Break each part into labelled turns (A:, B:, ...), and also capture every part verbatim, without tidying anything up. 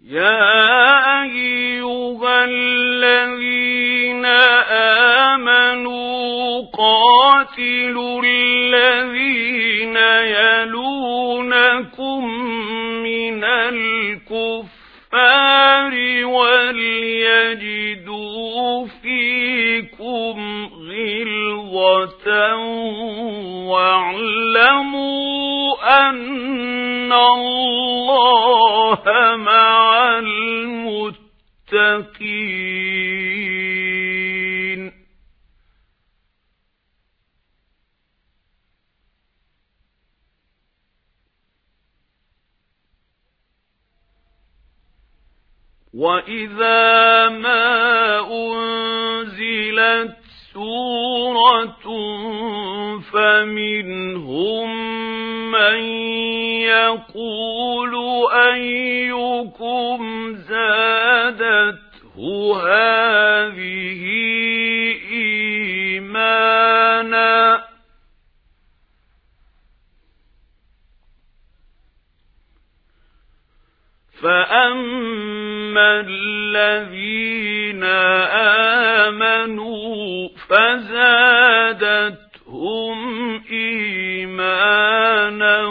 A: يا أيها الذين آمنوا قاتلوا الذين يلونكم من الكفار وليجدوا فيكم غلظة واعلموا أن الله مع المتقين. وإذا ما أنزلت سورة فمنهم من يقول أيكم زادته هذه إيمانا فأما الذين آمنوا فزادتهم إيمانا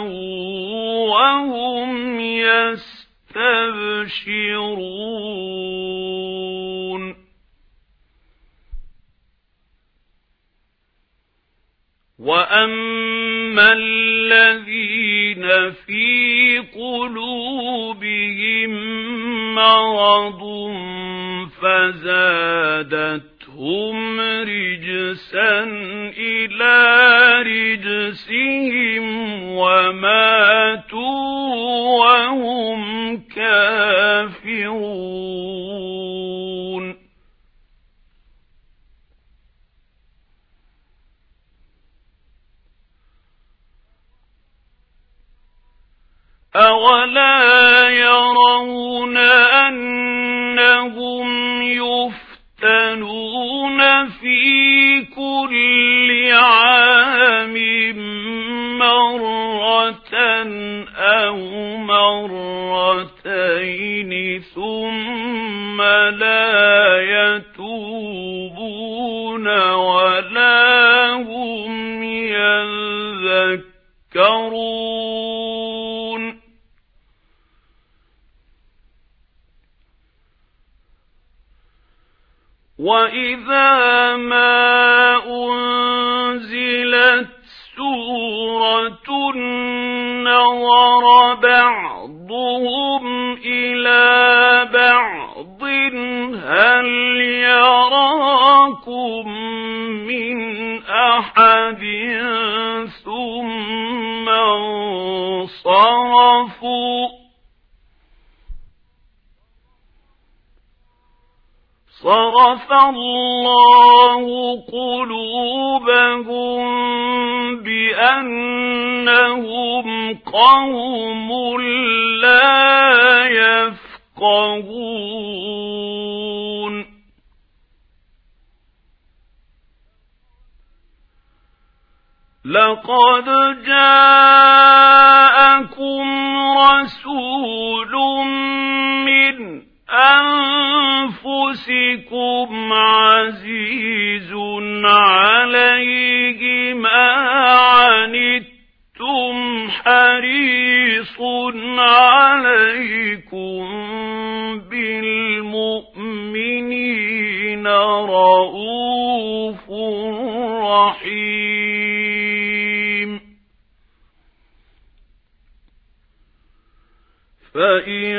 A: وهم يستبشرون. وأما الذين في قلوبهم مرض فزادتهم رجسا إلى رجسهم وماتوا وهم كافرون. أولا يرون أنهم يفتنون في كل عام مرة أو مرتين ثم لا يتوبون ولا هم يذكرون. وإذا ما أنزلت سورة نظر بعضهم إلى بعض هل يراكم من أحد ثم انصرفوا صرف الله قلوبهم بأنهم قوم لا يفقهون. لقد جاءكم رسول من أنفسكم عزيز عليه ما عنتم حريص عليكم بالمؤمنين رؤوف رحيم. فإن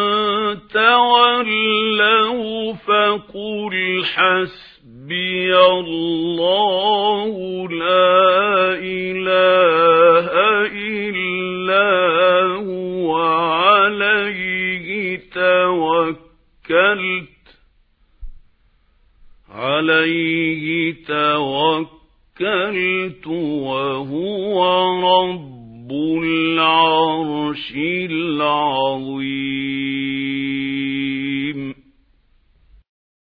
A: تولوا فقل حسبي الله لا إله إلا هو عليه توكلت عليه توكلت وهو رب العرش العظيم.